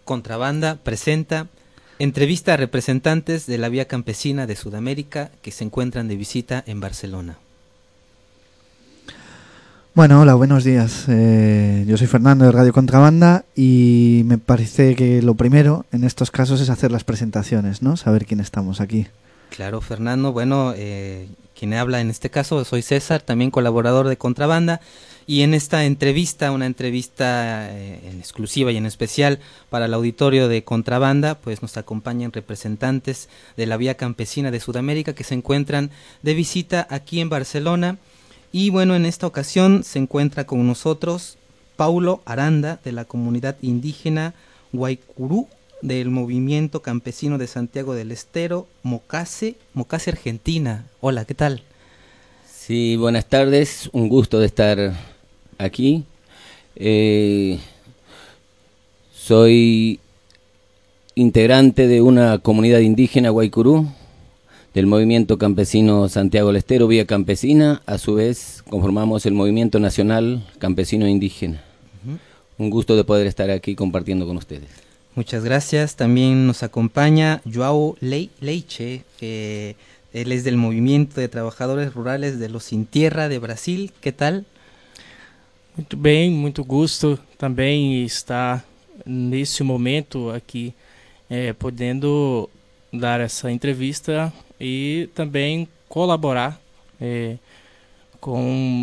Contrabanda presenta entrevista a representantes de la Vía Campesina de Sudamérica que se encuentran de visita en Barcelona. Bueno, hola, buenos días. Yo soy Fernando de Radio Contrabanda y me parece que lo primero en estos casos es hacer las presentaciones, ¿no? Saber quién estamos aquí. Claro, Fernando. Bueno, quien habla en este caso soy César, también colaborador de Contrabanda, y en esta entrevista, una entrevista en exclusiva y en especial para el auditorio de Contrabanda, pues nos acompañan representantes de la Vía Campesina de Sudamérica que se encuentran de visita aquí en Barcelona. Y bueno, en esta ocasión se encuentra con nosotros Paulo Aranda, de la comunidad indígena Guaycurú, del movimiento campesino de Santiago del Estero, Mocase, Argentina. Hola, ¿qué tal? Sí, buenas tardes, un gusto de estar aquí. Soy integrante de una comunidad indígena Guaycurú, del movimiento campesino Santiago del Estero, Vía Campesina. A su vez conformamos el movimiento nacional campesino indígena. Un gusto de poder estar aquí compartiendo con ustedes. Muchas gracias. También nos acompaña Joao Leiche, que él es del movimiento de trabajadores rurales de los Sin Tierra de Brasil. ¿Qué tal? Muito bem, muito gusto também estar nesse momento aqui, podendo dar essa entrevista e também colaborar com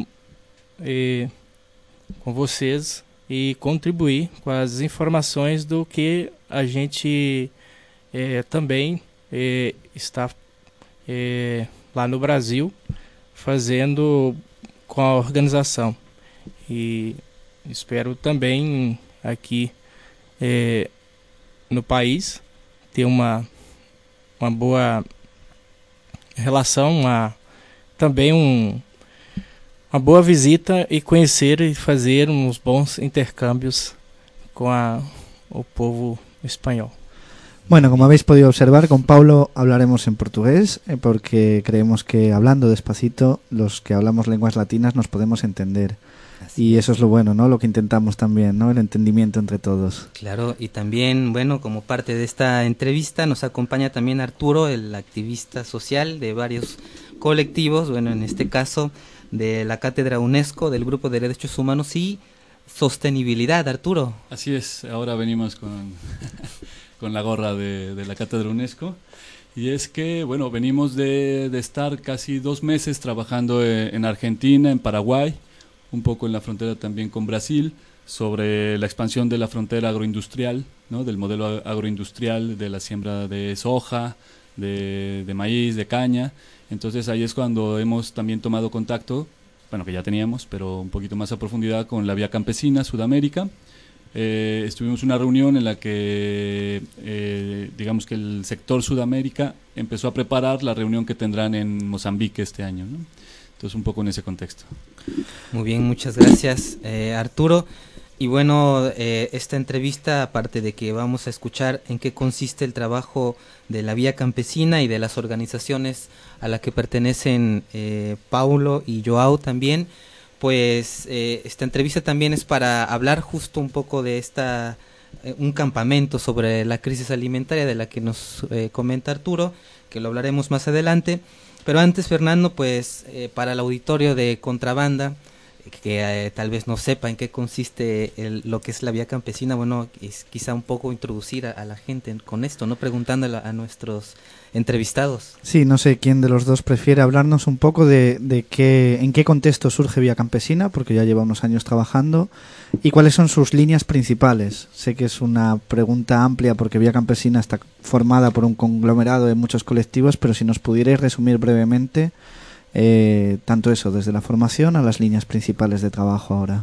vocês e contribuir com as informações do que a gente também está lá no Brasil fazendo com a organização. E espero também aqui no país ter uma boa relação, também uma boa visita e conhecer e fazer uns bons intercâmbios com o povo espanhol. Bueno, como habéis podido observar, con Paulo hablaremos en portugués porque creemos que hablando despacito los que hablamos lenguas latinas nos podemos entender. Y eso es lo bueno, ¿no? Lo que intentamos también, ¿no? El entendimiento entre todos. Claro, y también, bueno, como parte de esta entrevista nos acompaña también Arturo, el activista social de varios colectivos, bueno, en este caso de la Cátedra UNESCO, del Grupo de Derechos Humanos y Sostenibilidad. Arturo. Así es, ahora venimos con la gorra de la Cátedra UNESCO. Y es que, bueno, venimos de estar casi 2 meses trabajando en Argentina, en Paraguay, un poco en la frontera también con Brasil, sobre la expansión de la frontera agroindustrial, ¿no? Del modelo agroindustrial, de la siembra de soja, de maíz, de caña. Entonces ahí es cuando hemos también tomado contacto, bueno, que ya teníamos, pero un poquito más a profundidad, con la Vía Campesina Sudamérica. Estuvimos en una reunión en la que digamos que el sector Sudamérica empezó a preparar la reunión que tendrán en Mozambique este año, ¿no? Entonces un poco en ese contexto. Muy bien, muchas gracias, Arturo. Y bueno, esta entrevista, aparte de que vamos a escuchar en qué consiste el trabajo de la Vía Campesina y de las organizaciones a las que pertenecen Paulo y Joao también, pues esta entrevista también es para hablar justo un poco de un campamento sobre la crisis alimentaria de la que nos comenta Arturo, que lo hablaremos más adelante. Pero antes, Fernando, pues para el auditorio de Contrabanda, que tal vez no sepa en qué consiste lo que es la Vía Campesina, bueno, es quizá un poco introducir a la gente con esto, ¿no? Preguntándole a nuestros entrevistados. Sí, no sé quién de los dos prefiere hablarnos un poco de en qué contexto surge Vía Campesina, porque ya lleva unos años trabajando, y cuáles son sus líneas principales. Sé que es una pregunta amplia porque Vía Campesina está formada por un conglomerado de muchos colectivos, pero si nos pudierais resumir brevemente tanto eso, desde la formación a las líneas principales de trabajo ahora.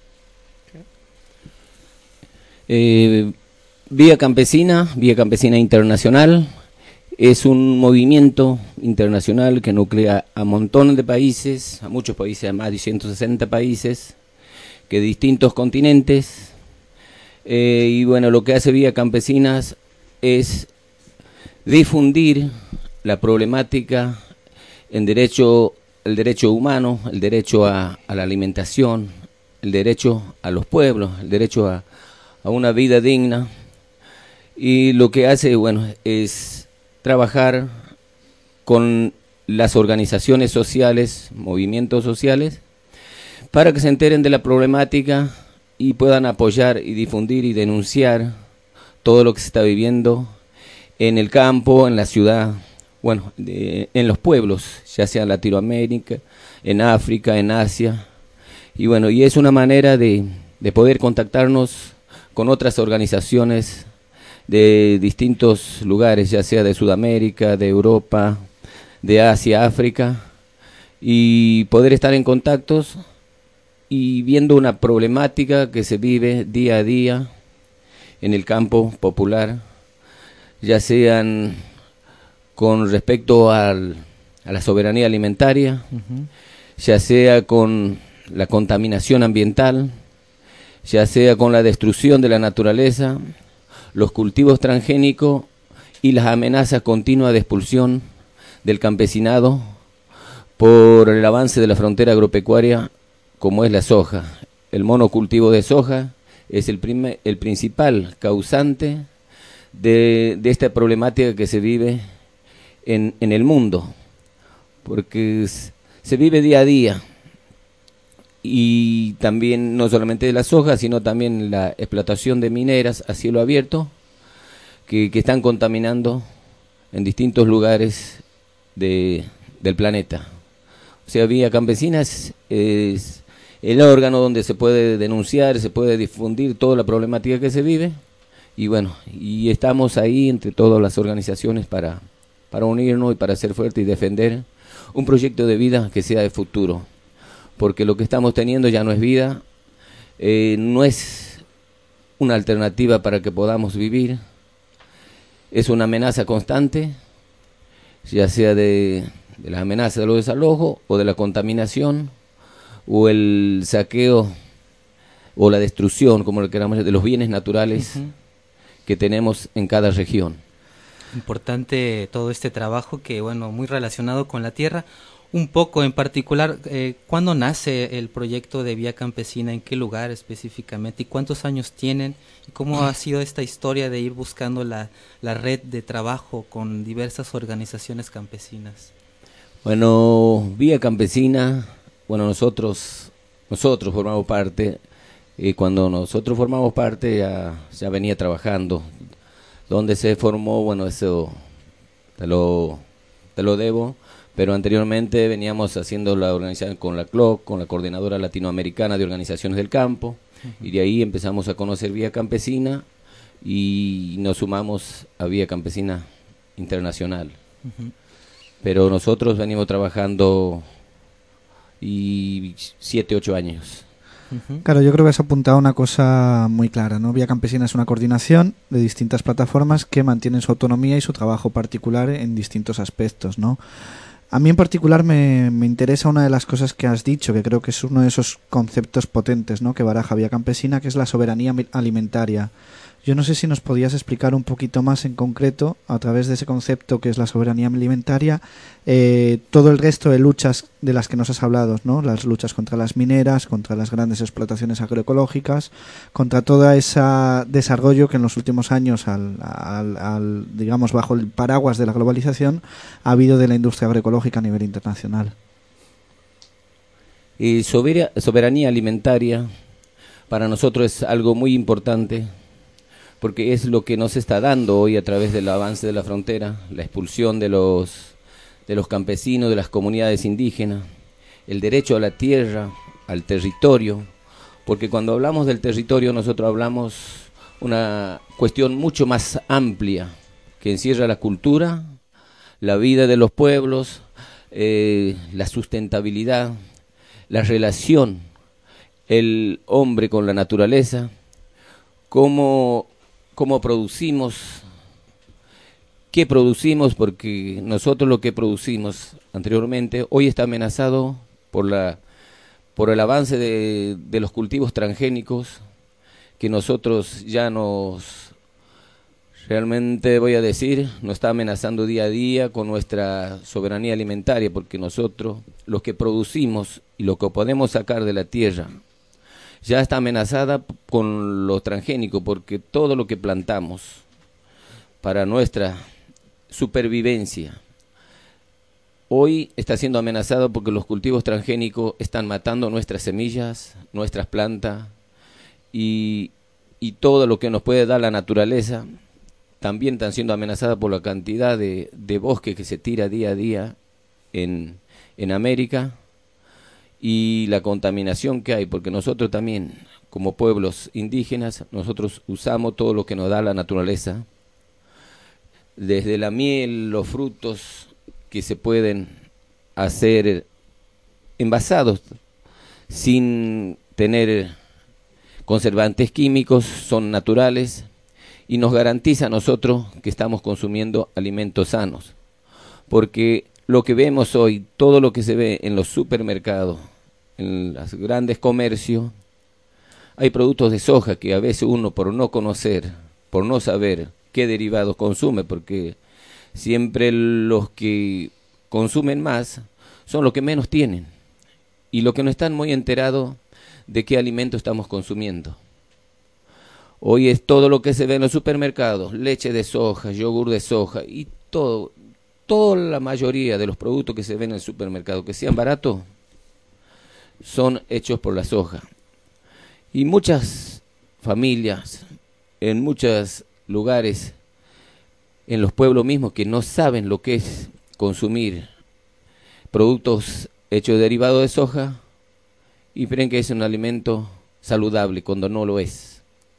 Vía Campesina Internacional, es un movimiento internacional que nuclea a montones de países, a muchos países, a más de 160 países, que de distintos continentes, y bueno, lo que hace Vía Campesinas es difundir la problemática el derecho humano, el derecho a la alimentación, el derecho a los pueblos, el derecho a una vida digna, y lo que hace, bueno, es trabajar con las organizaciones sociales, movimientos sociales, para que se enteren de la problemática y puedan apoyar y difundir y denunciar todo lo que se está viviendo en el campo, en la ciudad, bueno, en los pueblos, ya sea en Latinoamérica, en África, en Asia, y bueno, y es una manera de poder contactarnos con otras organizaciones de distintos lugares, ya sea de Sudamérica, de Europa, de Asia, África, y poder estar en contactos y viendo una problemática que se vive día a día en el campo popular, ya sean con respecto a la soberanía alimentaria, ya sea con la contaminación ambiental, ya sea con la destrucción de la naturaleza, los cultivos transgénicos y las amenazas continuas de expulsión del campesinado por el avance de la frontera agropecuaria, como es la soja. El monocultivo de soja es el principal causante de esta problemática que se vive en el mundo, porque se vive día a día, y también no solamente de la soja, sino también la explotación de mineras a cielo abierto, que están contaminando en distintos lugares del planeta. O sea, Vía Campesina es el órgano donde se puede denunciar, se puede difundir toda la problemática que se vive, y bueno, y estamos ahí entre todas las organizaciones para unirnos y para ser fuertes y defender un proyecto de vida que sea de futuro, porque lo que estamos teniendo ya no es vida, no es una alternativa para que podamos vivir, es una amenaza constante, ya sea de las amenazas de los desalojos o de la contaminación o el saqueo o la destrucción, como lo queramos decir, de los bienes naturales que tenemos en cada región. Importante todo este trabajo que, bueno, muy relacionado con la tierra. Un poco en particular, ¿cuándo nace el proyecto de Vía Campesina? ¿En qué lugar específicamente? ¿Y cuántos años tienen? ¿Y cómo ha sido esta historia de ir buscando la red de trabajo con diversas organizaciones campesinas? Bueno, Vía Campesina, bueno, nosotros formamos parte, cuando nosotros formamos parte ya venía trabajando. Donde se formó, bueno, eso te lo debo, pero anteriormente veníamos haciendo la organización con la CLOC, con la Coordinadora Latinoamericana de Organizaciones del Campo, y de ahí empezamos a conocer Vía Campesina y nos sumamos a Vía Campesina Internacional. Pero nosotros venimos trabajando 7, 8 años. Claro, yo creo que has apuntado una cosa muy clara, ¿no? Vía Campesina es una coordinación de distintas plataformas que mantienen su autonomía y su trabajo particular en distintos aspectos, ¿no? A mí en particular me interesa una de las cosas que has dicho, que creo que es uno de esos conceptos potentes, ¿no?, que baraja Vía Campesina, que es la soberanía alimentaria. Yo no sé si nos podías explicar un poquito más en concreto, a través de ese concepto que es la soberanía alimentaria, todo el resto de luchas de las que nos has hablado, ¿no? Las luchas contra las mineras, contra las grandes explotaciones agroecológicas, contra todo ese desarrollo que en los últimos años, digamos, bajo el paraguas de la globalización, ha habido de la industria agroecológica a nivel internacional. Y soberanía alimentaria para nosotros es algo muy importante, porque es lo que nos está dando hoy a través del avance de la frontera, la expulsión de los campesinos, de las comunidades indígenas, el derecho a la tierra, al territorio, porque cuando hablamos del territorio nosotros hablamos una cuestión mucho más amplia, que encierra la cultura, la vida de los pueblos, la sustentabilidad, la relación, el hombre con la naturaleza, cómo producimos, qué producimos, porque nosotros lo que producimos anteriormente hoy está amenazado por el avance de los cultivos transgénicos, que nosotros ya realmente voy a decir, nos está amenazando día a día con nuestra soberanía alimentaria, porque nosotros lo que producimos y lo que podemos sacar de la tierra ya está amenazada con lo transgénico, porque todo lo que plantamos para nuestra supervivencia. Hoy está siendo amenazado porque los cultivos transgénicos están matando nuestras semillas, nuestras plantas y todo lo que nos puede dar la naturaleza. También están siendo amenazadas por la cantidad de bosque que se tira día a día en América y la contaminación que hay, porque nosotros también, como pueblos indígenas, nosotros usamos todo lo que nos da la naturaleza, desde la miel, los frutos que se pueden hacer envasados sin tener conservantes químicos, son naturales y nos garantiza a nosotros que estamos consumiendo alimentos sanos, porque lo que vemos hoy, todo lo que se ve en los supermercados, en los grandes comercios, hay productos de soja que a veces uno, por no conocer, por no saber qué derivados consume, porque siempre los que consumen más son los que menos tienen y los que no están muy enterados de qué alimento estamos consumiendo. Hoy es todo lo que se ve en los supermercados, leche de soja, yogur de soja y toda la mayoría de los productos que se ven en el supermercado que sean baratos son hechos por la soja. Y muchas familias en muchos lugares, en los pueblos mismos, que no saben lo que es consumir productos hechos derivados de soja y creen que es un alimento saludable cuando no lo es.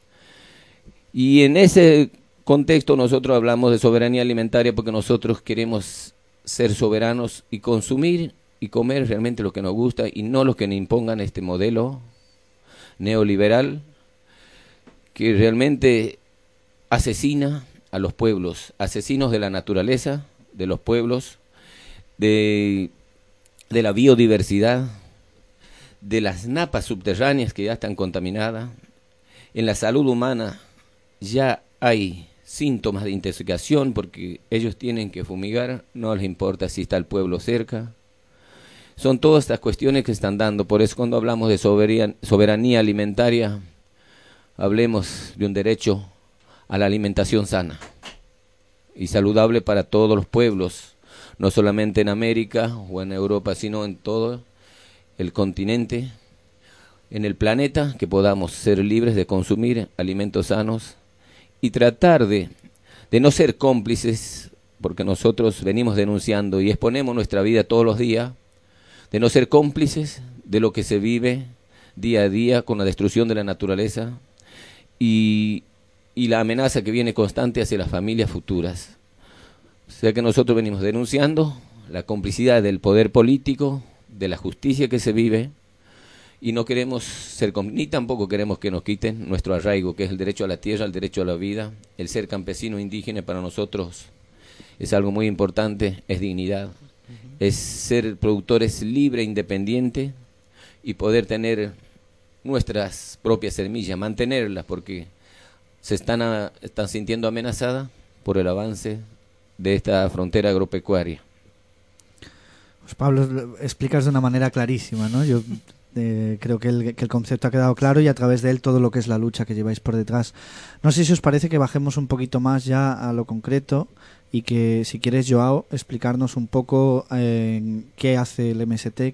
Y en ese contexto nosotros hablamos de soberanía alimentaria porque nosotros queremos ser soberanos y consumir y comer realmente lo que nos gusta y no lo que nos impongan este modelo neoliberal que realmente asesina a los pueblos, asesinos de la naturaleza, de los pueblos, de la biodiversidad, de las napas subterráneas que ya están contaminadas. En la salud humana ya hay síntomas de intoxicación porque ellos tienen que fumigar, no les importa si está el pueblo cerca. Son todas estas cuestiones que están dando, por eso cuando hablamos de soberanía alimentaria, hablemos de un derecho a la alimentación sana y saludable para todos los pueblos, no solamente en América o en Europa, sino en todo el continente, en el planeta, que podamos ser libres de consumir alimentos sanos y tratar de no ser cómplices, porque nosotros venimos denunciando y exponemos nuestra vida todos los días, de no ser cómplices de lo que se vive día a día con la destrucción de la naturaleza y la amenaza que viene constante hacia las familias futuras. O sea que nosotros venimos denunciando la complicidad del poder político, de la justicia que se vive, y no queremos ser, ni tampoco queremos que nos quiten nuestro arraigo, que es el derecho a la tierra, el derecho a la vida. El ser campesino indígena para nosotros es algo muy importante, es dignidad, es ser productores libres, independientes y poder tener nuestras propias semillas, mantenerlas, porque se están sintiendo amenazadas por el avance de esta frontera agropecuaria. Pues Pablo, explicas de una manera clarísima, ¿no? Yo creo que el concepto ha quedado claro y a través de él todo lo que es la lucha que lleváis por detrás. No sé si os parece que bajemos un poquito más ya a lo concreto y que, si quieres, Joao, explicarnos un poco qué hace el MST,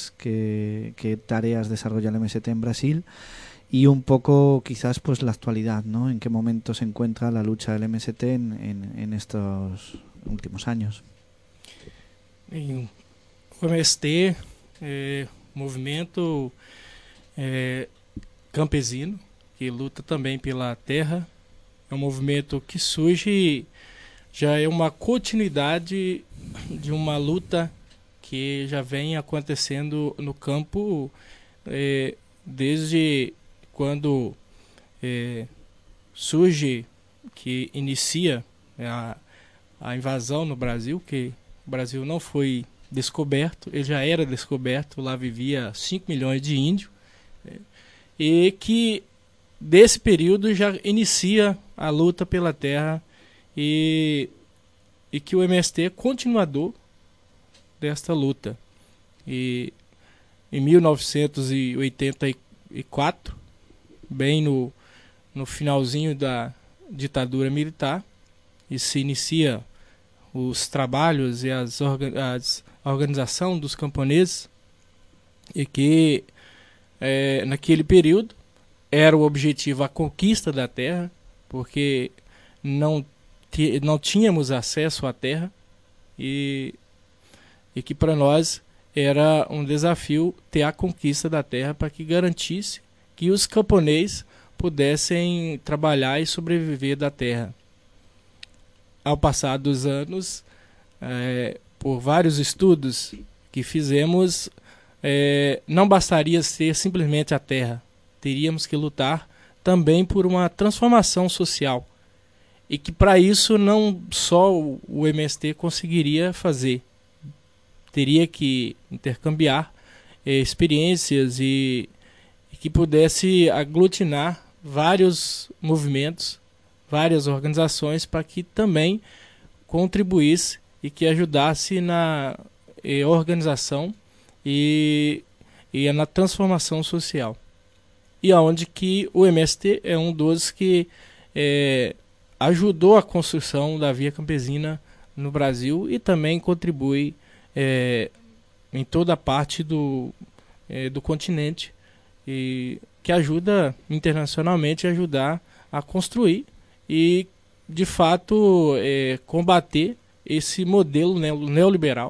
qué tareas desarrolla el MST en Brasil y un poco quizás pues la actualidad, ¿no? En qué momento se encuentra la lucha del MST en estos últimos años. O MST movimento campesino que luta também pela terra. É um movimento que surge, já é uma continuidade de uma luta que já vem acontecendo no campo desde quando surge, que inicia a invasão no Brasil, que o Brasil não foi descoberto, ele já era descoberto, lá vivia 5 milhões de índios, e que desse período já inicia a luta pela terra e que o MST é continuador desta luta. E em 1984, bem no finalzinho da ditadura militar, e se inicia os trabalhos e a organização dos camponeses, e que naquele período era o objetivo a conquista da terra, porque não tínhamos acesso à terra, e que para nós era um desafio ter a conquista da terra para que garantisse que os camponeses pudessem trabalhar e sobreviver da terra. Ao passar dos anos, por vários estudos que fizemos, não bastaria ser simplesmente a terra. Teríamos que lutar também por uma transformação social. E que para isso não só o MST conseguiria fazer. Teria que intercambiar experiências e que pudesse aglutinar vários movimentos, várias organizações, para que também contribuísse e que ajudasse na organização e na transformação social. E aonde que o MST é um dos que ajudou a construção da via campesina no Brasil e também contribui em toda a parte do continente, e que ajuda internacionalmente a ajudar a construir e, de fato, combater esse modelo neoliberal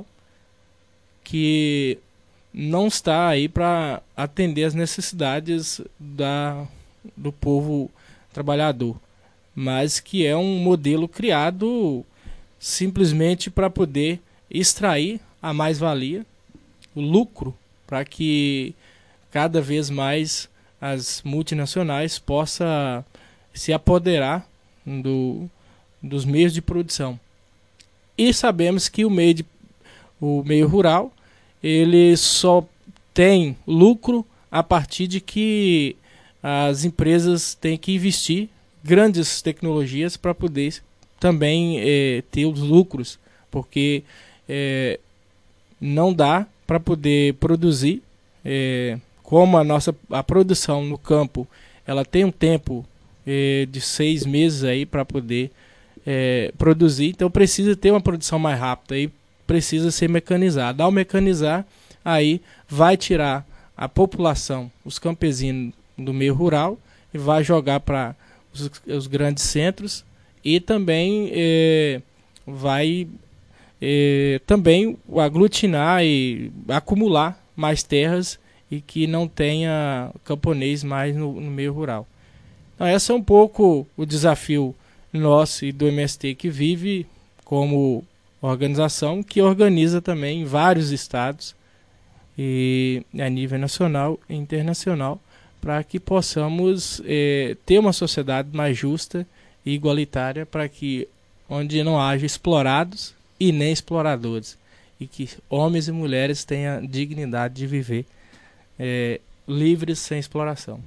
que não está aí para atender as necessidades do povo trabalhador, mas que é um modelo criado simplesmente para poder extrair a mais-valia, o lucro, para que cada vez mais as multinacionais possam se apoderar dos meios de produção. E sabemos que o meio rural ele só tem lucro a partir de que as empresas têm que investir grandes tecnologias para poder também ter os lucros, porque não dá para poder produzir, como a produção no campo ela tem um tempo de 6 meses aí para poder produzir, então precisa ter uma produção mais rápida e precisa ser mecanizada. Ao mecanizar, aí vai tirar a população, os campesinos do meio rural, e vai jogar para os grandes centros, e também vai também aglutinar e acumular mais terras, e que não tenha camponês mais no meio rural. Então, esse é um pouco o desafio nosso e do MST, que vive como organização, que organiza também em vários estados e a nível nacional e internacional, para que possamos ter uma sociedade mais justa e igualitária, para que onde não haja explorados e nem exploradores, e que homens e mulheres tenham dignidade de viver livres sem exploración.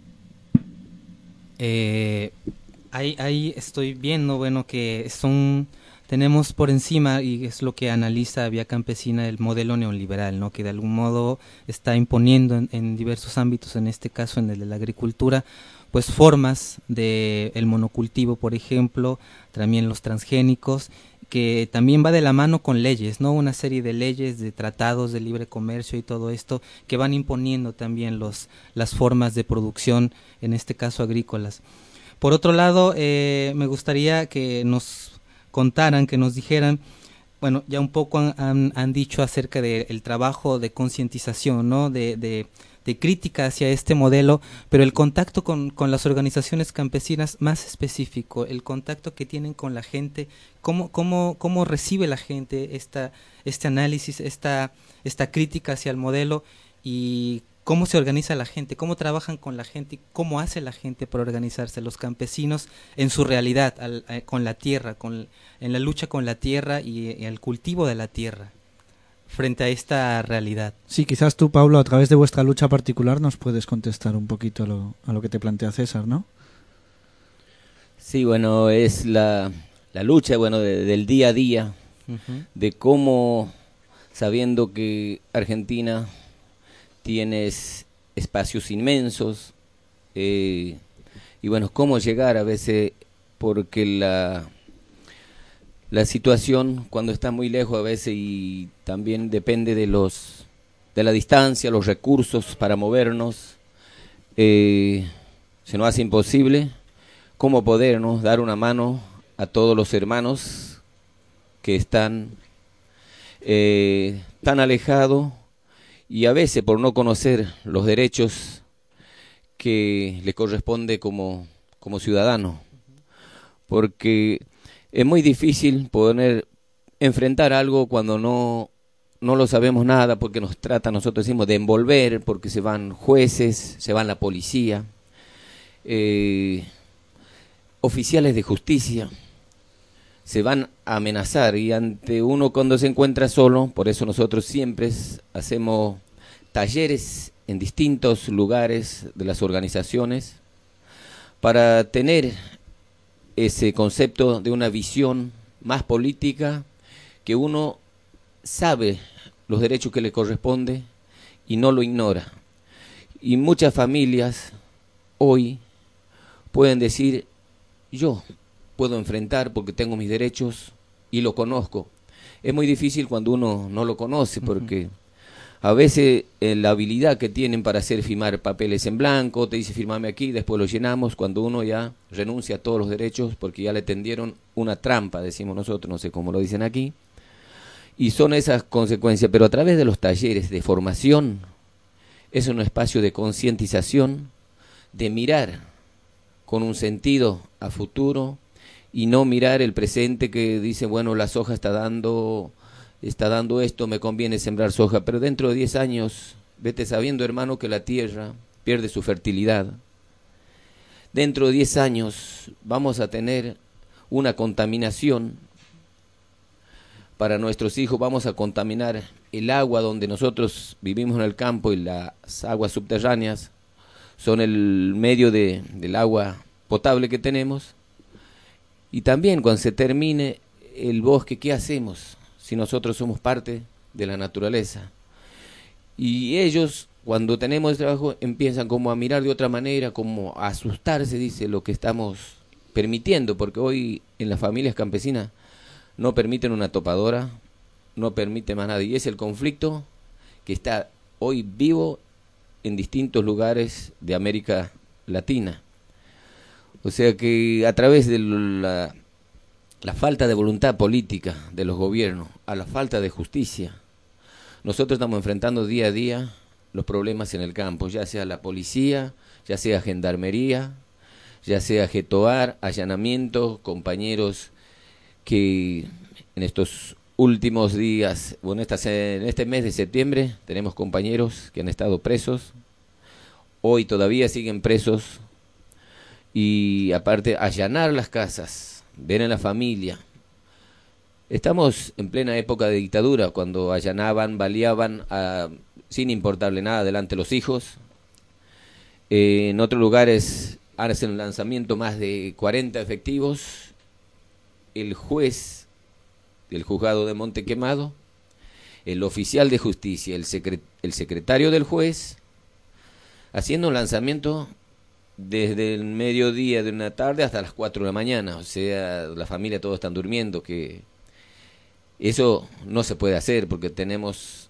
Ahí estoy viendo, bueno, que tenemos por encima, y es lo que analiza Vía Campesina, el modelo neoliberal, ¿no? Que de algún modo está imponiendo en diversos ámbitos, en este caso en el de la agricultura, pues formas de el monocultivo, por ejemplo, también los transgénicos, que también va de la mano con leyes, ¿no? Una serie de leyes, de tratados de libre comercio y todo esto, que van imponiendo también las formas de producción, en este caso agrícolas. Por otro lado, me gustaría que nos contaran, que nos dijeran, bueno, ya un poco han dicho acerca del trabajo de concientización, ¿no? De crítica hacia este modelo, pero el contacto con las organizaciones campesinas más específico, el contacto que tienen con la gente, cómo recibe la gente este análisis, esta crítica hacia el modelo, y cómo se organiza la gente, cómo trabajan con la gente, y cómo hace la gente para organizarse, los campesinos en su realidad, con la tierra, en la lucha con la tierra y el cultivo de la tierra frente a esta realidad. Sí, quizás tú, Pablo, a través de vuestra lucha particular nos puedes contestar un poquito a lo que te plantea César, ¿no? Sí, bueno, es la lucha, bueno, del día a día, de cómo, sabiendo que Argentina tiene espacios inmensos, y bueno, cómo llegar a veces, porque la situación cuando está muy lejos a veces, y también depende de la distancia, los recursos para movernos, se nos hace imposible cómo podernos dar una mano a todos los hermanos que están tan alejados, y a veces por no conocer los derechos que le corresponde como ciudadano, porque es muy difícil poder enfrentar algo cuando no lo sabemos nada, porque nos trata, nosotros decimos, de envolver, porque se van jueces, se van la policía, oficiales de justicia, se van a amenazar, y ante uno cuando se encuentra solo, por eso nosotros siempre hacemos talleres en distintos lugares de las organizaciones para tener ese concepto de una visión más política, que uno sabe los derechos que le corresponde y no lo ignora. Y muchas familias hoy pueden decir, yo puedo enfrentar porque tengo mis derechos y lo conozco. Es muy difícil cuando uno no lo conoce, porque a veces la habilidad que tienen para hacer firmar papeles en blanco, te dice firmame aquí, después lo llenamos, cuando uno ya renuncia a todos los derechos porque ya le tendieron una trampa, decimos nosotros, no sé cómo lo dicen aquí, y son esas consecuencias. Pero a través de los talleres de formación, es un espacio de concientización, de mirar con un sentido a futuro, y no mirar el presente que dice, bueno, la soja está dando esto, me conviene sembrar soja, pero dentro de 10 años, vete sabiendo, hermano, que la tierra pierde su fertilidad. Dentro de 10 años vamos a tener una contaminación para nuestros hijos, vamos a contaminar el agua donde nosotros vivimos en el campo, y las aguas subterráneas son el medio del agua potable que tenemos. Y también cuando se termine el bosque, ¿qué hacemos si nosotros somos parte de la naturaleza? Y ellos, cuando tenemos trabajo, empiezan como a mirar de otra manera, como a asustarse, dice, lo que estamos permitiendo, porque hoy en las familias campesinas no permiten una topadora, no permiten más nada, y es el conflicto que está hoy vivo en distintos lugares de América Latina. O sea que a través de la falta de voluntad política de los gobiernos, a la falta de justicia, nosotros estamos enfrentando día a día los problemas en el campo, ya sea la policía, ya sea gendarmería, ya sea Getoar, allanamientos, compañeros que en estos últimos días, bueno, en este mes de septiembre, tenemos compañeros que han estado presos, hoy todavía siguen presos, y aparte allanar las casas, ver en la familia. Estamos en plena época de dictadura, cuando allanaban, baleaban sin importarle nada delante de los hijos. En otros lugares hacen lanzamiento más de 40 efectivos. El juez del juzgado de Monte Quemado, el oficial de justicia, el secretario del juez, haciendo un lanzamiento desde el mediodía de una tarde hasta las 4 de la mañana. O sea, la familia todos están durmiendo, que eso no se puede hacer, porque tenemos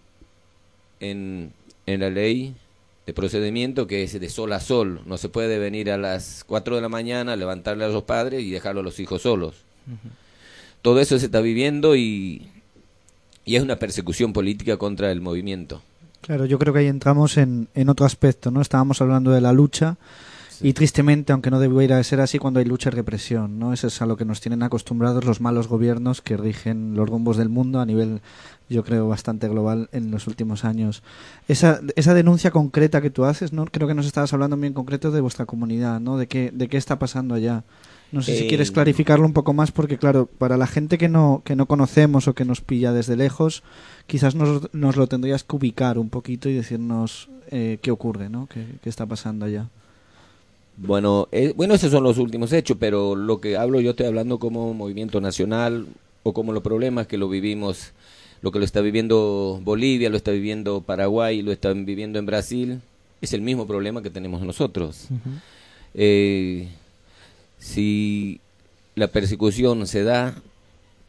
en la ley de procedimiento que es de sol a sol. No se puede venir a las 4 de la mañana, levantarle a los padres y dejarlo a los hijos solos. Todo eso se está viviendo, y es una persecución política contra el movimiento. Claro, yo creo que ahí entramos en otro aspecto, ¿no? Estábamos hablando de la lucha, sí. Y tristemente, aunque no debiera ser así, cuando hay lucha y represión, ¿no? Eso es a lo que nos tienen acostumbrados los malos gobiernos que rigen los rumbos del mundo a nivel, yo creo, bastante global en los últimos años. Esa denuncia concreta que tú haces, ¿no? Creo que nos estabas hablando bien concreto de vuestra comunidad, ¿no? De qué está pasando allá. No sé si quieres clarificarlo un poco más, porque claro, para la gente que no conocemos o que nos pilla desde lejos, quizás nos lo tendrías que ubicar un poquito y decirnos qué ocurre, ¿no? ¿Qué está pasando allá? Bueno, esos son los últimos hechos, pero lo que hablo, yo estoy hablando como movimiento nacional, o como los problemas que lo vivimos, lo que lo está viviendo Bolivia, lo está viviendo Paraguay, lo están viviendo en Brasil, es el mismo problema que tenemos nosotros. Si la persecución se da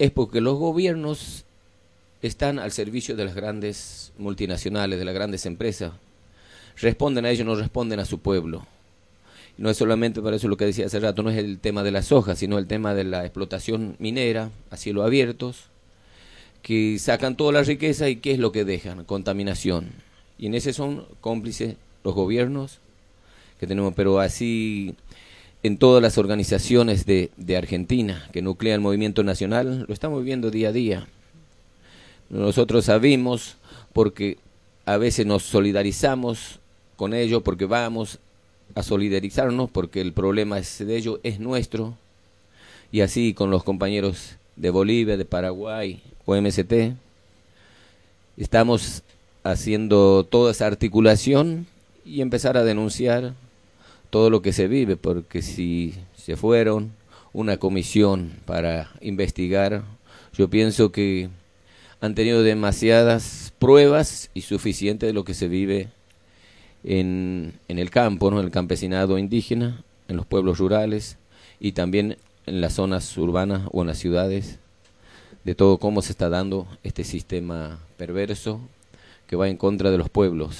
es porque los gobiernos están al servicio de las grandes multinacionales, de las grandes empresas. Responden a ellos, no responden a su pueblo. No es solamente, para eso lo que decía hace rato, no es el tema de la soja, sino el tema de la explotación minera a cielo abiertos, que sacan toda la riqueza y ¿qué es lo que dejan? Contaminación. Y en ese son cómplices los gobiernos que tenemos, pero así en todas las organizaciones de Argentina que nuclean el movimiento nacional, lo estamos viviendo día a día. Nosotros sabemos porque a veces nos solidarizamos con ellos, porque vamos a solidarizarnos, porque el problema es de ellos, es nuestro, y así con los compañeros de Bolivia, de Paraguay, OMCT, estamos haciendo toda esa articulación y empezar a denunciar todo lo que se vive, porque si se fueron una comisión para investigar, yo pienso que han tenido demasiadas pruebas y suficiente de lo que se vive en el campo, ¿no? En el campesinado indígena, en los pueblos rurales y también en las zonas urbanas o en las ciudades, de todo cómo se está dando este sistema perverso que va en contra de los pueblos.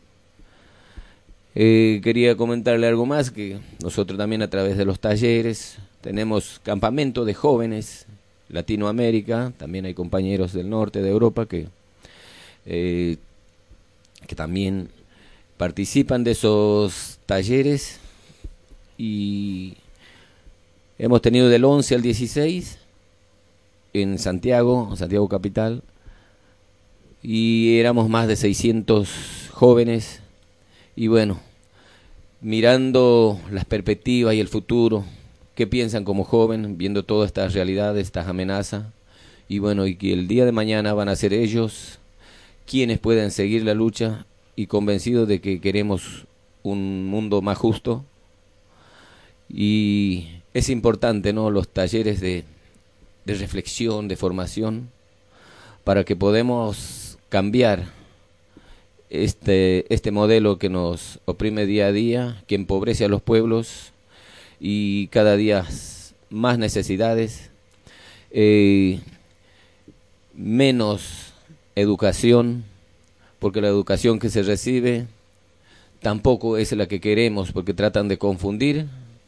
Quería comentarle algo más, que nosotros también a través de los talleres tenemos campamentos de jóvenes Latinoamérica, también hay compañeros del norte de Europa que también participan de esos talleres, y hemos tenido del 11 al 16 en Santiago capital, y éramos más de 600 jóvenes, y bueno, mirando las perspectivas y el futuro, qué piensan como joven, viendo todas estas realidades, estas amenazas, y bueno, y que el día de mañana van a ser ellos quienes puedan seguir la lucha, y convencidos de que queremos un mundo más justo. Y es importante, ¿no?, los talleres de reflexión, de formación, para que podamos cambiar este modelo que nos oprime día a día, que empobrece a los pueblos, y cada día más necesidades, menos educación, porque la educación que se recibe tampoco es la que queremos, porque tratan de confundir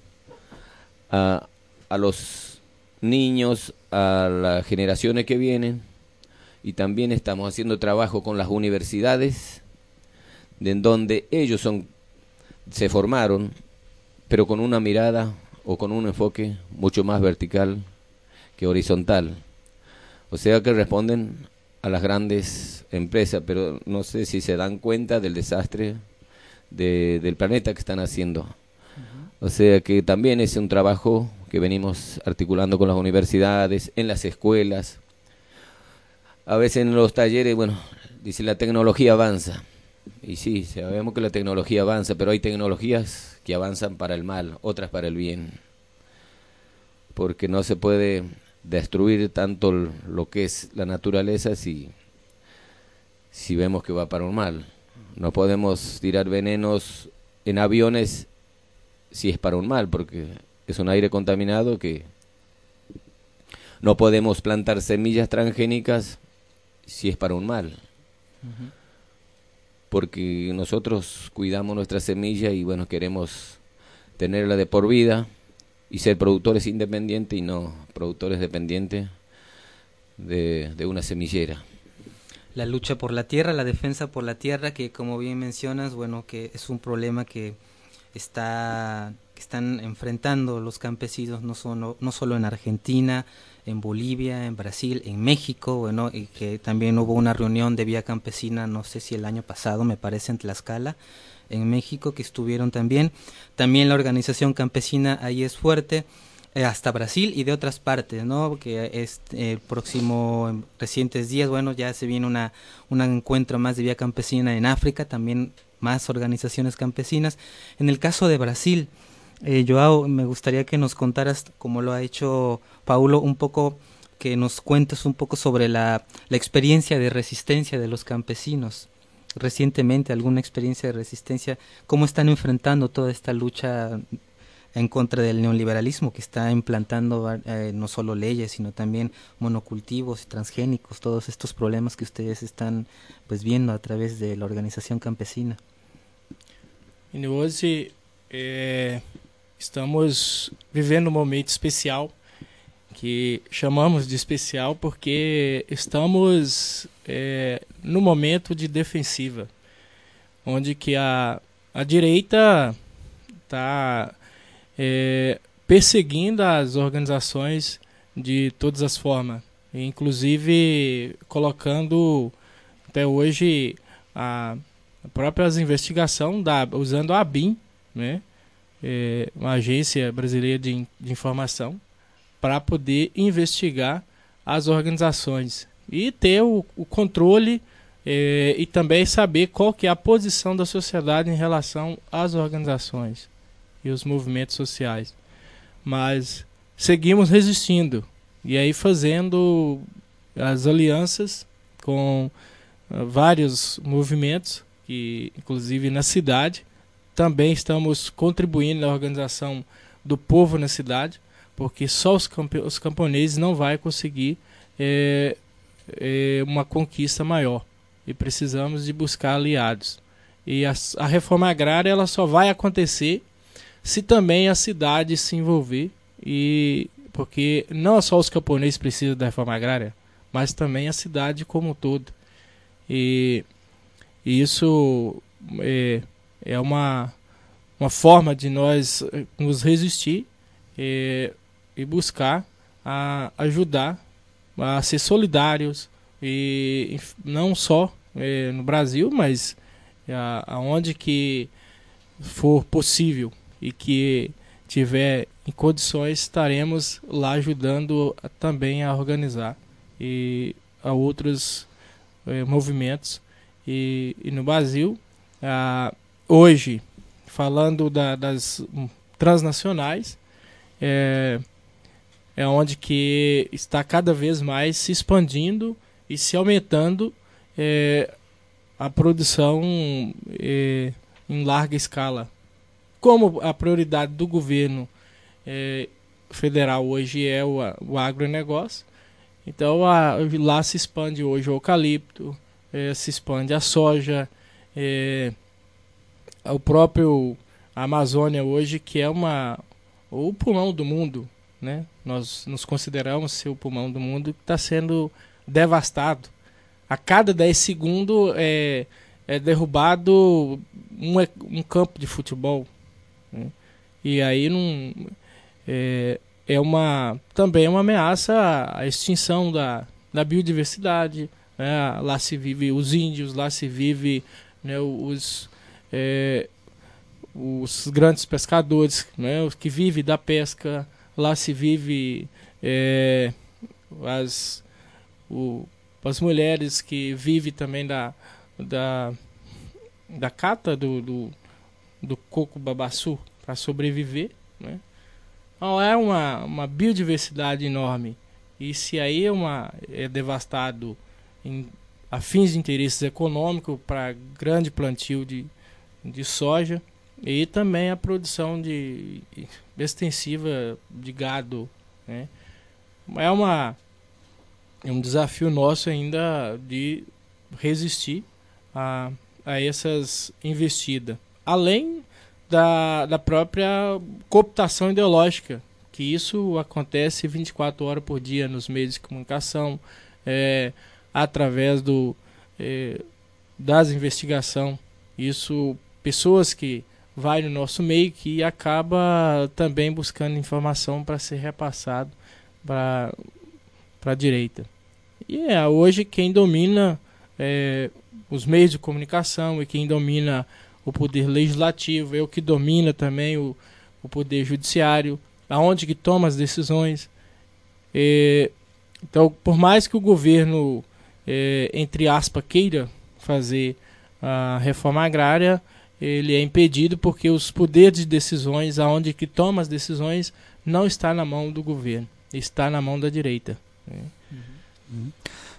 a los niños, a las generaciones que vienen, y también estamos haciendo trabajo con las universidades, en donde ellos se formaron, pero con una mirada o con un enfoque mucho más vertical que horizontal. O sea que responden a las grandes empresas, pero no sé si se dan cuenta del desastre del planeta que están haciendo. O sea que también es un trabajo que venimos articulando con las universidades, en las escuelas. A veces en los talleres, bueno, dice la tecnología avanza. Y sí, sabemos que la tecnología avanza, pero hay tecnologías que avanzan para el mal, otras para el bien. Porque no se puede destruir tanto lo que es la naturaleza si vemos que va para un mal. No podemos tirar venenos en aviones si es para un mal, porque es un aire contaminado, que no podemos plantar semillas transgénicas si es para un mal. Porque nosotros cuidamos nuestra semilla y bueno, queremos tenerla de por vida y ser productores independientes y no productores dependientes de una semillera. La lucha por la tierra, la defensa por la tierra, que como bien mencionas, bueno, que es un problema que están enfrentando los campesinos, no solo en Argentina, en Bolivia, en Brasil, en México, bueno, y que también hubo una reunión de Vía Campesina, no sé si el año pasado, me parece, en Tlaxcala, en México, que estuvieron también la organización campesina ahí es fuerte, hasta Brasil y de otras partes, ¿no? Que en recientes días, bueno, ya se viene un encuentro más de Vía Campesina en África, también más organizaciones campesinas. En el caso de Brasil, Joao, me gustaría que nos contaras, como lo ha hecho Paulo, un poco, que nos cuentes un poco sobre la experiencia de resistencia de los campesinos. Recientemente, alguna experiencia de resistencia, cómo están enfrentando toda esta lucha en contra del neoliberalismo que está implantando no solo leyes, sino también monocultivos y transgénicos, todos estos problemas que ustedes están pues viendo a través de la organización campesina. E hoje estamos vivendo um momento especial, que chamamos de especial porque estamos no momento de defensiva, onde que a direita está perseguindo as organizações de todas as formas, inclusive colocando até hoje a própria investigação usando a ABIN, né, uma agência brasileira de informação, para poder investigar as organizações e ter o controle e também saber qual que é a posição da sociedade em relação às organizações e os movimentos sociais. Mas seguimos resistindo e aí fazendo as alianças com vários movimentos, que inclusive na cidade também estamos contribuindo na organização do povo na cidade, porque só os camponeses não vai conseguir uma conquista maior e precisamos de buscar aliados. E a reforma agrária ela só vai acontecer se também a cidade se envolver, porque não só os camponeses precisam da reforma agrária, mas também a cidade como um todo. E isso é uma forma de nós nos resistir e buscar ajudar a ser solidários, e não só no Brasil, mas aonde que for possível e que tiver em condições, estaremos lá ajudando também a organizar e a outros movimentos. E no Brasil, hoje, falando das transnacionais, é onde que está cada vez mais se expandindo e se aumentando a produção em larga escala. Como a prioridade do governo federal hoje é o agronegócio, então lá se expande hoje o eucalipto, se expande a soja, o próprio Amazônia hoje, que é o pulmão do mundo, né? Nós nos consideramos ser o pulmão do mundo, que está sendo devastado. A cada 10 segundos é derrubado um campo de futebol, né? E aí também é uma ameaça à extinção da biodiversidade, né? Lá se vive os índios, lá se vive, né, os grandes pescadores, né, os que vivem da pesca, lá se vive as mulheres que vivem também da cata do coco babaçu para sobreviver, né? Então é uma biodiversidade enorme, e se aí é devastado a fins de interesses econômicos para grande plantio de soja, e também a produção extensiva de gado, né? É um desafio nosso ainda de resistir a essas investidas, além da própria cooptação ideológica, que isso acontece 24 horas por dia nos meios de comunicação, através das investigações. Isso, pessoas que vai no nosso meio, que acaba também buscando informação para ser repassado para a direita. E hoje quem domina os meios de comunicação e quem domina o poder legislativo é o que domina também o poder judiciário, aonde que toma as decisões. Então, por mais que o governo, entre aspas, queira fazer a reforma agrária, ele é impedido porque os poderes de decisões, aonde que toma as decisões, não está na mão do governo, está na mão da direita.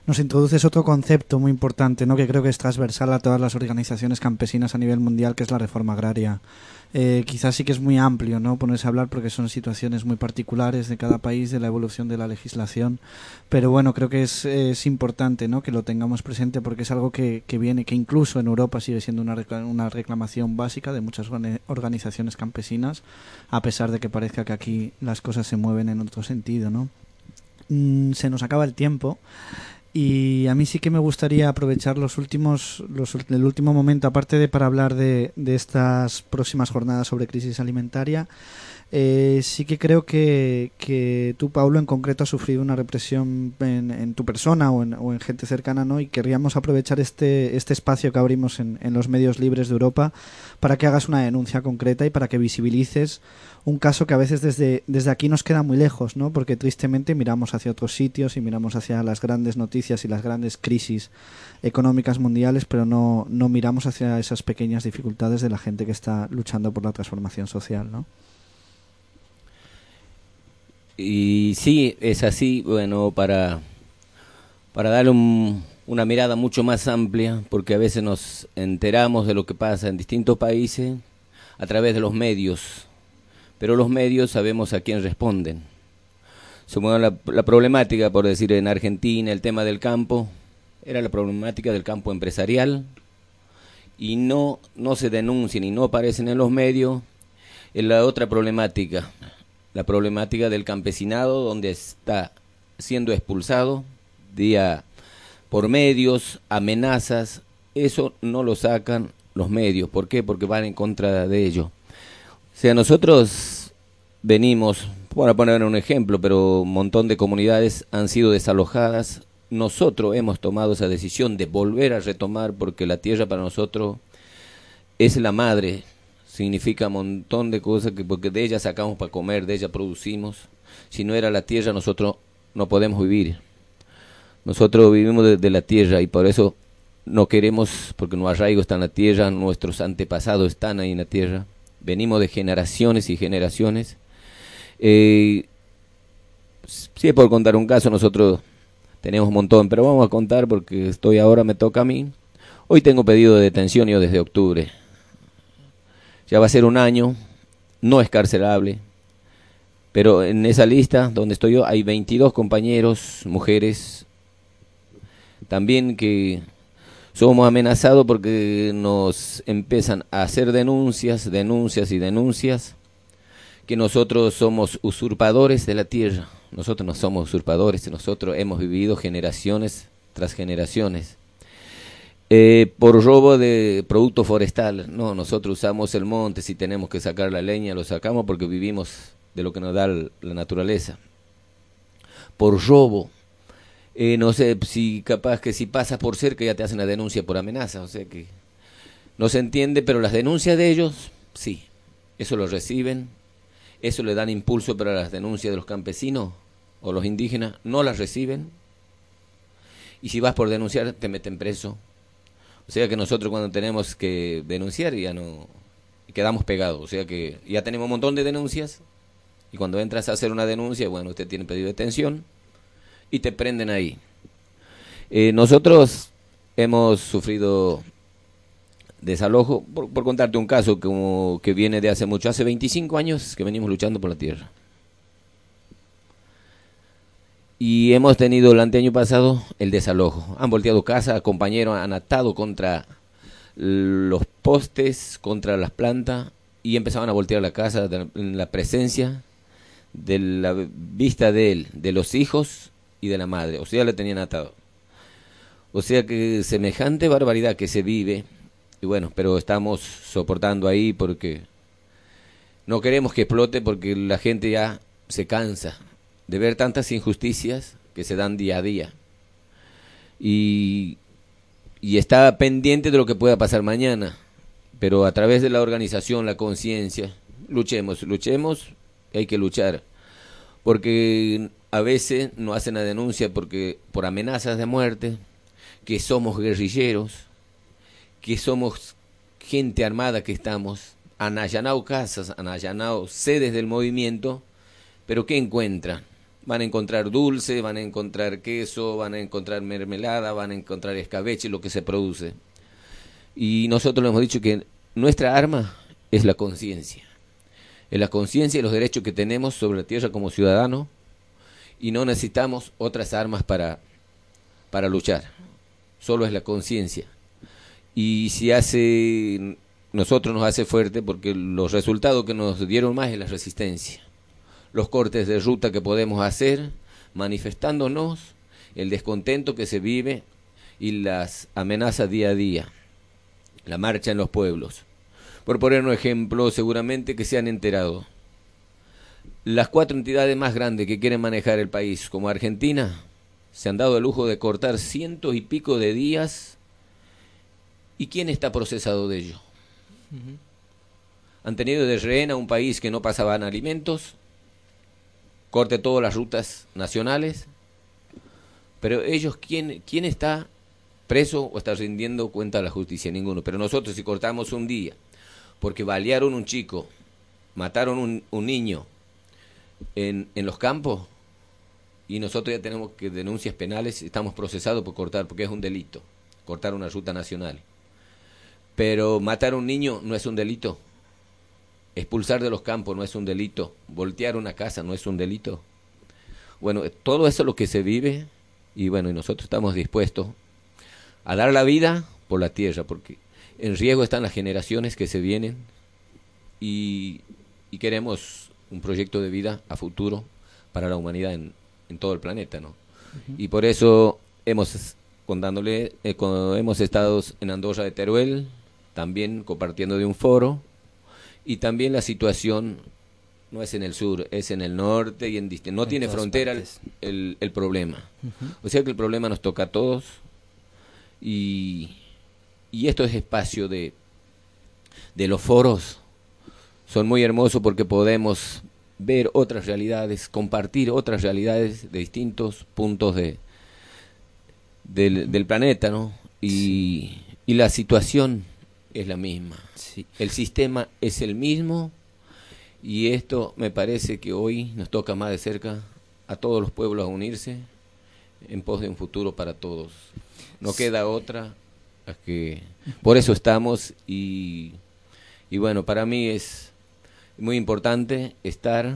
nos introduces otro concepto muy importante, ¿no? Que creo que es transversal a todas las organizaciones campesinas a nivel mundial, que es la reforma agraria. Quizás sí que es muy amplio, ¿no? Ponerse a hablar porque son situaciones muy particulares de cada país, de la evolución de la legislación, pero bueno, creo que es importante, ¿no? Que lo tengamos presente porque es algo que viene, que incluso en Europa sigue siendo una reclamación básica de muchas organizaciones campesinas, a pesar de que parezca que aquí las cosas se mueven en otro sentido, ¿no? Se nos acaba el tiempo. Y a mí sí que me gustaría aprovechar el último momento, aparte de para hablar de estas próximas jornadas sobre crisis alimentaria. Sí que creo que tú, Paulo, en concreto has sufrido una represión en tu persona o en gente cercana, ¿no? Y querríamos aprovechar este espacio que abrimos en los medios libres de Europa para que hagas una denuncia concreta y para que visibilices un caso que a veces desde aquí nos queda muy lejos, ¿no? Porque tristemente miramos hacia otros sitios y miramos hacia las grandes noticias y las grandes crisis económicas mundiales, pero no miramos hacia esas pequeñas dificultades de la gente que está luchando por la transformación social, ¿no? Y sí, es así, bueno, para darle una mirada mucho más amplia, porque a veces nos enteramos de lo que pasa en distintos países a través de los medios, pero los medios sabemos a quién responden. La problemática, por decir, en Argentina, el tema del campo, era la problemática del campo empresarial, y no se denuncian y no aparecen en los medios. Es la otra problemática, la problemática del campesinado, donde está siendo expulsado día por medios, amenazas. Eso no lo sacan los medios. ¿Por qué? Porque van en contra de ello. O sea, nosotros venimos, para poner un ejemplo, pero un montón de comunidades han sido desalojadas. Nosotros hemos tomado esa decisión de volver a retomar, porque la tierra para nosotros es la madre. Significa un montón de cosas, porque de ella sacamos para comer, de ella producimos. Si no era la tierra, nosotros no podemos vivir. Nosotros vivimos de la tierra y por eso no queremos, porque nuestro arraigo está en la tierra, nuestros antepasados están ahí en la tierra. Venimos de generaciones y generaciones. Si es por contar un caso, nosotros tenemos un montón, pero vamos a contar porque ahora me toca a mí. Hoy tengo pedido de detención yo desde octubre. Ya va a ser un año, no escarcelable, pero en esa lista donde estoy yo hay 22 compañeros, mujeres, también que somos amenazados porque nos empiezan a hacer denuncias, que nosotros somos usurpadores de la tierra. Nosotros no somos usurpadores, nosotros hemos vivido generaciones tras generaciones. Por robo de producto forestal, no, nosotros usamos el monte, si tenemos que sacar la leña lo sacamos porque vivimos de lo que nos da la naturaleza. Por robo, no sé, si capaz que si pasas por cerca ya te hacen la denuncia por amenaza, o sea que no se entiende, pero las denuncias de ellos, sí, eso lo reciben, eso le dan impulso, pero las denuncias de los campesinos o los indígenas no las reciben, y si vas por denunciar te meten preso. O sea que nosotros cuando tenemos que denunciar ya no quedamos pegados. O sea que ya tenemos un montón de denuncias y cuando entras a hacer una denuncia, bueno, usted tiene pedido de detención y te prenden ahí. Nosotros hemos sufrido desalojo, por contarte un caso que viene de hace mucho, hace 25 años que venimos luchando por la tierra. Y hemos tenido el anteaño pasado el desalojo. Han volteado casa, compañeros han atado contra los postes, contra las plantas, y empezaban a voltear la casa en la presencia de la vista de él, de los hijos y de la madre. O sea, le tenían atado. O sea que semejante barbaridad que se vive, y bueno, pero estamos soportando ahí porque no queremos que explote, porque la gente ya se cansa de ver tantas injusticias que se dan día a día y está pendiente de lo que pueda pasar mañana, pero a través de la organización, la conciencia, luchemos, hay que luchar, porque a veces no hacen la denuncia por amenazas de muerte, que somos guerrilleros, que somos gente armada, que han allanado casas, han allanado sedes del movimiento, pero ¿qué encuentran? Van a encontrar dulce, van a encontrar queso, van a encontrar mermelada, van a encontrar escabeche, lo que se produce. Y nosotros le hemos dicho que nuestra arma es la conciencia. Es la conciencia y los derechos que tenemos sobre la tierra como ciudadanos, y no necesitamos otras armas para luchar. Solo es la conciencia. Y nosotros nos hace fuerte porque los resultados que nos dieron más es la resistencia. Los cortes de ruta que podemos hacer, manifestándonos, el descontento que se vive y las amenazas día a día, la marcha en los pueblos. Por poner un ejemplo, seguramente que se han enterado, las 4 entidades más grandes que quieren manejar el país, como Argentina, se han dado el lujo de cortar 100 y pico de días. ¿Y quién está procesado de ello? Han tenido de rehén a un país que no pasaban alimentos, corte todas las rutas nacionales, pero ellos, ¿quién está preso o está rindiendo cuenta a la justicia? Ninguno. Pero nosotros, si cortamos un día, porque balearon un chico, mataron un niño en los campos, y nosotros ya tenemos que denuncias penales, estamos procesados por cortar, porque es un delito, cortar una ruta nacional. Pero matar a un niño no es un delito. Expulsar de los campos no es un delito. Voltear una casa no es un delito. Bueno, todo eso es lo que se vive, y bueno, y nosotros estamos dispuestos a dar la vida por la tierra, porque en riesgo están las generaciones que se vienen, y queremos un proyecto de vida a futuro para la humanidad en todo el planeta, ¿no? Y por eso hemos estado en Andorra de Teruel, también compartiendo de un foro, y también la situación no es en el sur, es en el norte y no tiene frontera el problema. O sea que el problema nos toca a todos, y estos espacios de los foros son muy hermosos porque podemos ver otras realidades, compartir otras realidades de distintos puntos del planeta, ¿no? Y la situación es la misma. Sí. El sistema es el mismo, y esto me parece que hoy nos toca más de cerca a todos los pueblos a unirse en pos de un futuro para todos. No queda otra, por eso estamos, y bueno, para mí es muy importante estar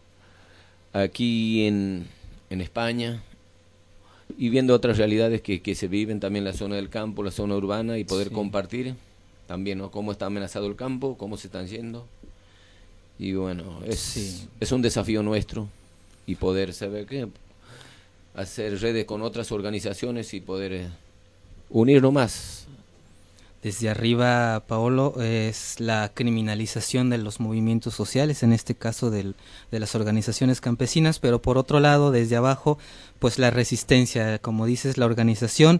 aquí en España y viendo otras realidades que se viven también en la zona del campo, la zona urbana, y poder compartir también, ¿no?, cómo está amenazado el campo, cómo se están yendo. Y bueno, es un desafío nuestro, y poder saber que hacer redes con otras organizaciones y poder unirnos más. Desde arriba, Paolo, es la criminalización de los movimientos sociales, en este caso de las organizaciones campesinas, pero por otro lado, desde abajo, pues la resistencia, como dices, la organización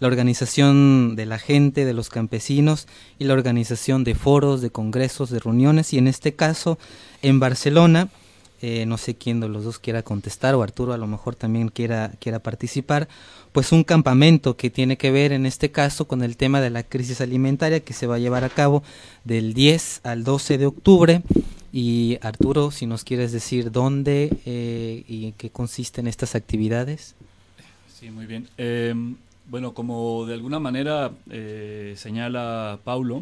de la gente, de los campesinos, y la organización de foros, de congresos, de reuniones, y en este caso, en Barcelona, no sé quién de los dos quiera contestar, o Arturo a lo mejor también quiera participar, pues un campamento que tiene que ver en este caso con el tema de la crisis alimentaria, que se va a llevar a cabo del 10 al 12 de octubre. Y Arturo, si nos quieres decir dónde y en qué consisten estas actividades. Sí, muy bien. Bueno, como de alguna manera señala Paulo,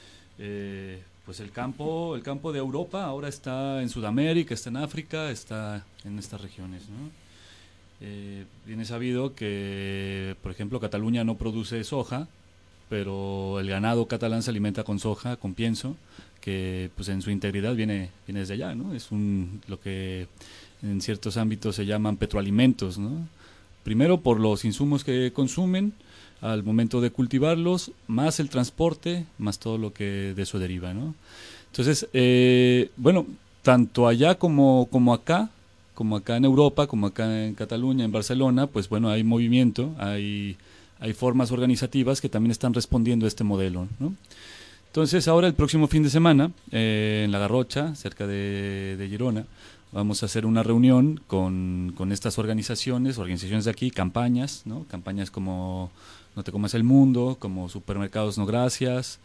pues el campo de Europa ahora está en Sudamérica, está en África, está en estas regiones, ¿no? Bien es sabido que, por ejemplo, Cataluña no produce soja, pero el ganado catalán se alimenta con soja, con pienso, que pues en su integridad viene desde allá, ¿no? Es lo que en ciertos ámbitos se llaman petroalimentos, ¿no? Primero por los insumos que consumen al momento de cultivarlos, más el transporte, más todo lo que de eso deriva, ¿no? Entonces, bueno, tanto allá como acá en Europa, como acá en Cataluña, en Barcelona, pues bueno, hay movimiento, hay formas organizativas que también están respondiendo a este modelo, ¿no? Entonces, ahora el próximo fin de semana, en La Garrocha, cerca de Girona, vamos a hacer una reunión con estas organizaciones de aquí, campañas, ¿no? Campañas como No te comas el mundo, como Supermercados No Gracias,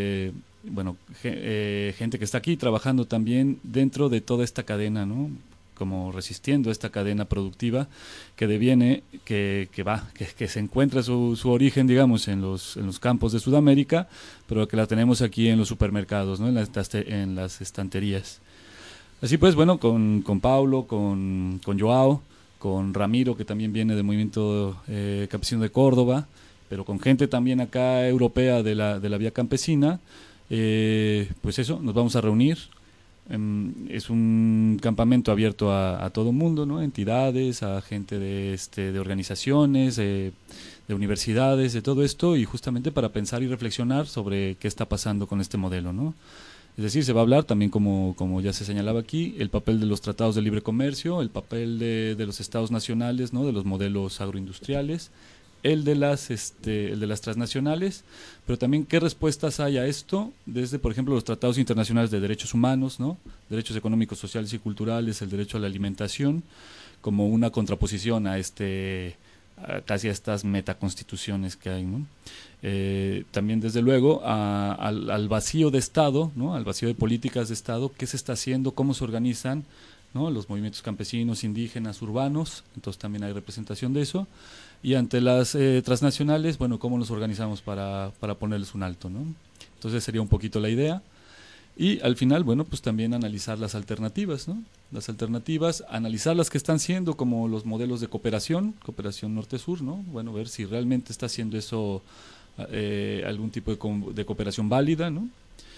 bueno, gente que está aquí trabajando también dentro de toda esta cadena, ¿no? como resistiendo esta cadena productiva que deviene, que se encuentra su origen, digamos, en los campos de Sudamérica, pero que la tenemos aquí en los supermercados, ¿no? en las estanterías. Así pues, bueno, con Paulo, con Joao, con Ramiro, que también viene del movimiento campesino de Córdoba, pero con gente también acá europea de la Vía Campesina, pues eso, nos vamos a reunir. Es un campamento abierto a todo mundo, ¿no? Entidades, a gente de organizaciones, de universidades, de todo esto, y justamente para pensar y reflexionar sobre qué está pasando con este modelo, ¿no? Es decir, se va a hablar también, como ya se señalaba aquí, el papel de los tratados de libre comercio, el papel de los estados nacionales, ¿no? De los modelos agroindustriales, el de las transnacionales, pero también qué respuestas hay a esto desde, por ejemplo, los tratados internacionales de derechos humanos, ¿no? Derechos económicos, sociales y culturales, el derecho a la alimentación, como una contraposición a casi a estas metaconstituciones que hay, ¿no? También, desde luego, al vacío de Estado, ¿no? Al vacío de políticas de Estado, qué se está haciendo, cómo se organizan, ¿no? Los movimientos campesinos, indígenas, urbanos, entonces también hay representación de eso. Y ante las transnacionales, bueno, cómo nos organizamos para ponerles un alto, ¿no? Entonces sería un poquito la idea. Y al final, bueno, pues también analizar las alternativas, ¿no? Las alternativas, analizar las que están siendo, como los modelos de cooperación norte-sur, ¿no? Bueno, ver si realmente está haciendo eso algún tipo de cooperación válida, ¿no?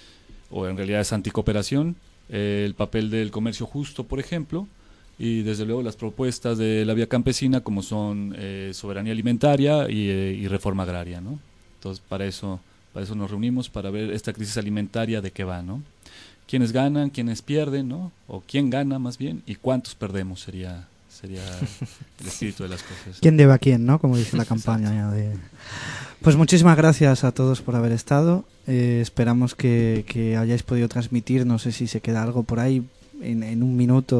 O en realidad es anticooperación. El papel del comercio justo, por ejemplo, y desde luego las propuestas de la Vía Campesina, como son soberanía alimentaria y reforma agraria, ¿no? Entonces, para eso nos reunimos, para ver esta crisis alimentaria de qué va, ¿no? ¿Quiénes ganan, quiénes pierden, ¿no? O quién gana más bien, y cuántos perdemos sería el espíritu de las cosas. ¿Quién debe a quién, no? Como dice la campaña. Pues muchísimas gracias a todos por haber estado. Esperamos que hayáis podido transmitir, no sé si se queda algo por ahí en un minuto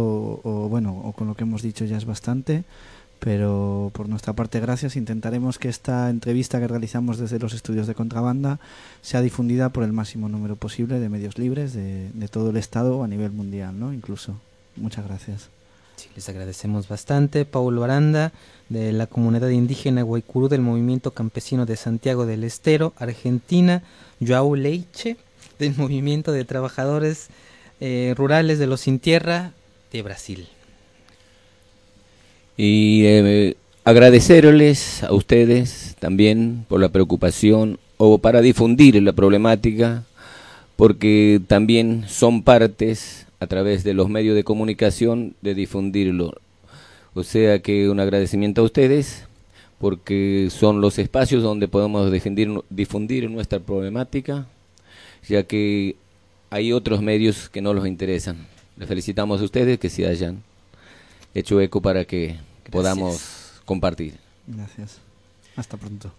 o con lo que hemos dicho ya es bastante, pero por nuestra parte gracias. Intentaremos que esta entrevista que realizamos desde los estudios de Contrabanda sea difundida por el máximo número posible de medios libres de todo el Estado a nivel mundial, ¿no? Incluso. Muchas gracias. Sí, les agradecemos bastante. Paulo Aranda, de la comunidad indígena Guaycurú del Movimiento Campesino de Santiago del Estero, Argentina. Joao Leiche, del Movimiento de Trabajadores Rurales de los Sin Tierra, de Brasil. Y agradecerles a ustedes también por la preocupación o para difundir la problemática, porque también son partes a través de los medios de comunicación de difundirlo. O sea que un agradecimiento a ustedes, porque son los espacios donde podemos difundir nuestra problemática, ya que hay otros medios que no los interesan. Les felicitamos a ustedes que se hayan hecho eco para que podamos compartir. Gracias. Hasta pronto.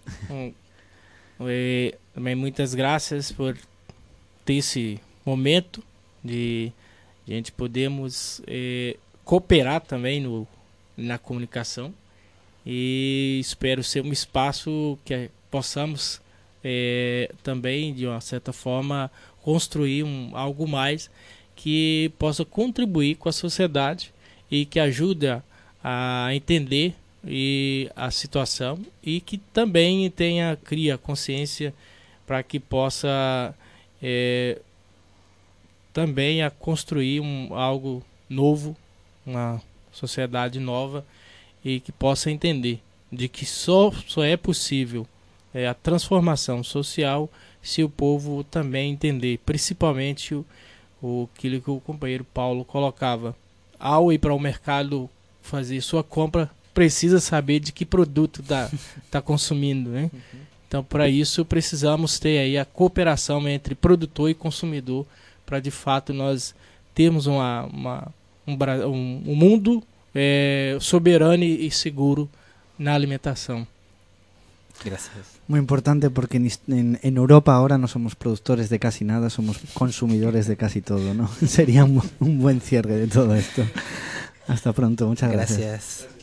Também muitas graças por ter esse momento de a gente podermos cooperar também na comunicação, e espero ser um espaço que possamos também, de uma certa forma, construir algo mais que possa contribuir com a sociedade e que ajude a entender a situação, e que também cria consciência para que possa também a construir algo novo, uma sociedade nova, e que possa entender de que só é possível a transformação social se o povo também entender, principalmente aquilo que o companheiro Paulo colocava. Ao ir para o mercado fazer sua compra, precisa saber de que produto está consumindo, né? Então, para isso, precisamos ter aí a cooperação entre produtor e consumidor, para de fato nós termos um mundo soberano e seguro na alimentação. Gracias. Muy importante, porque en Europa ahora no somos productores de casi nada, somos consumidores de casi todo, ¿no? Sería un buen cierre de todo esto. Hasta pronto, muchas gracias. Gracias.